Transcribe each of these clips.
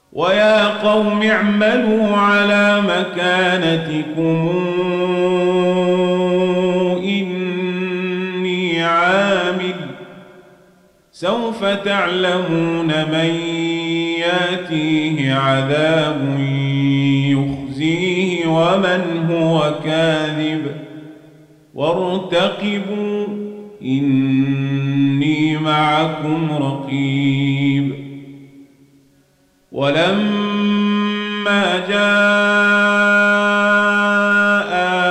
ويا قوم اعملوا على مكانتكم إني عامل سوف تعلمون من ياتيه عذاب يخزيه ومن هو كاذب وارتقبوا إني معكم رقيب ولما جاء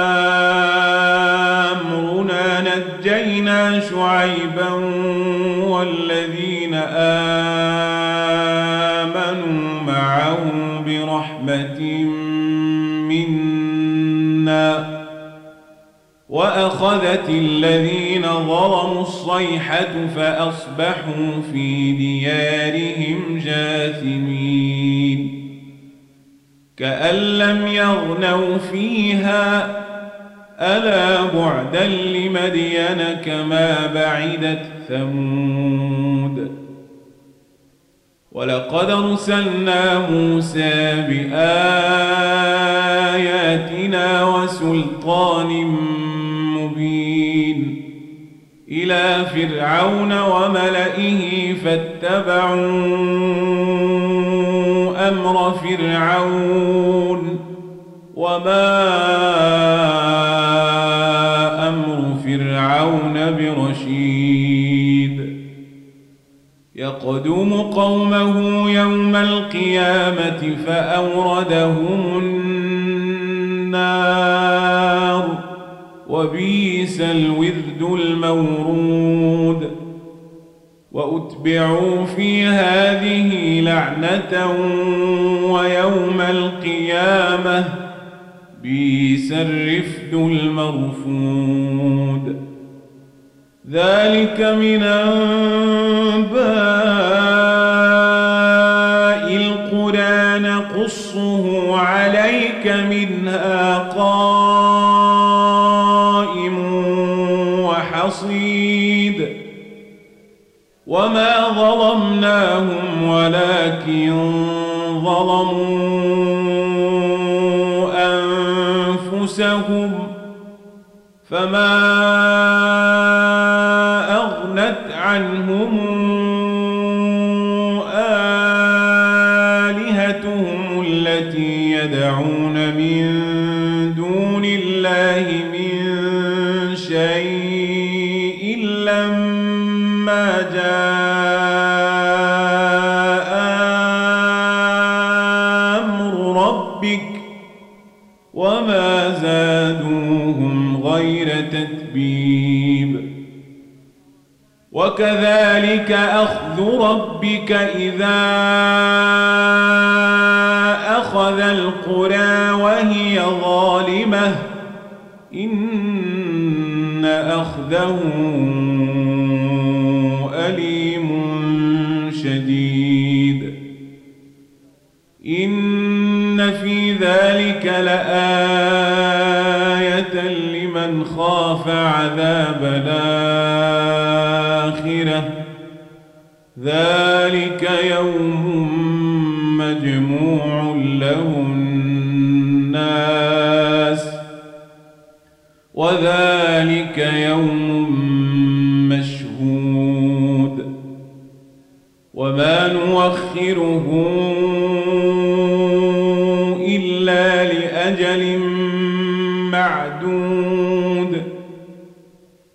أمرنا نجينا شعيبا والذين آمنوا معه برحمة منا وأخذت الذين ظلموا الصيحة فأصبحوا في ديارهم جاثمين كأن لم يغنوا فيها ألا بعدا لمدين كما بعدت ثمود ولقد أرسلنا موسى بآياتنا وسلطان مبين إلى فرعون وملئه فاتبعوا أمر فرعون وما أمر فرعون برشيد يقدم قومه يوم القيامة فأوردهم النار وبئس الورد المورود وأتبعوا في هذه لعنة ويوم القيامة بئس الرفد المرفود ذلك من أنباء القرى نقصه عليك منها قائم وحصيد وما ظلمناهم ولكن ظلموا أنفسهم فما أغنت عنهم آلهتهم التي يدعون من دون الله من شيء لما جاء أمر ربك وما زادوهم غير تتبيب وكذلك أخذ ربك إذا أخذ القرى وهي ظالمة إن أخذه أليم شديد إن في ذلك لآية لمن خاف عذاب الآخرة ذلك يوم مجموع له الناس وذلك يوم مشهود وما نؤخره إلا لأجل معدود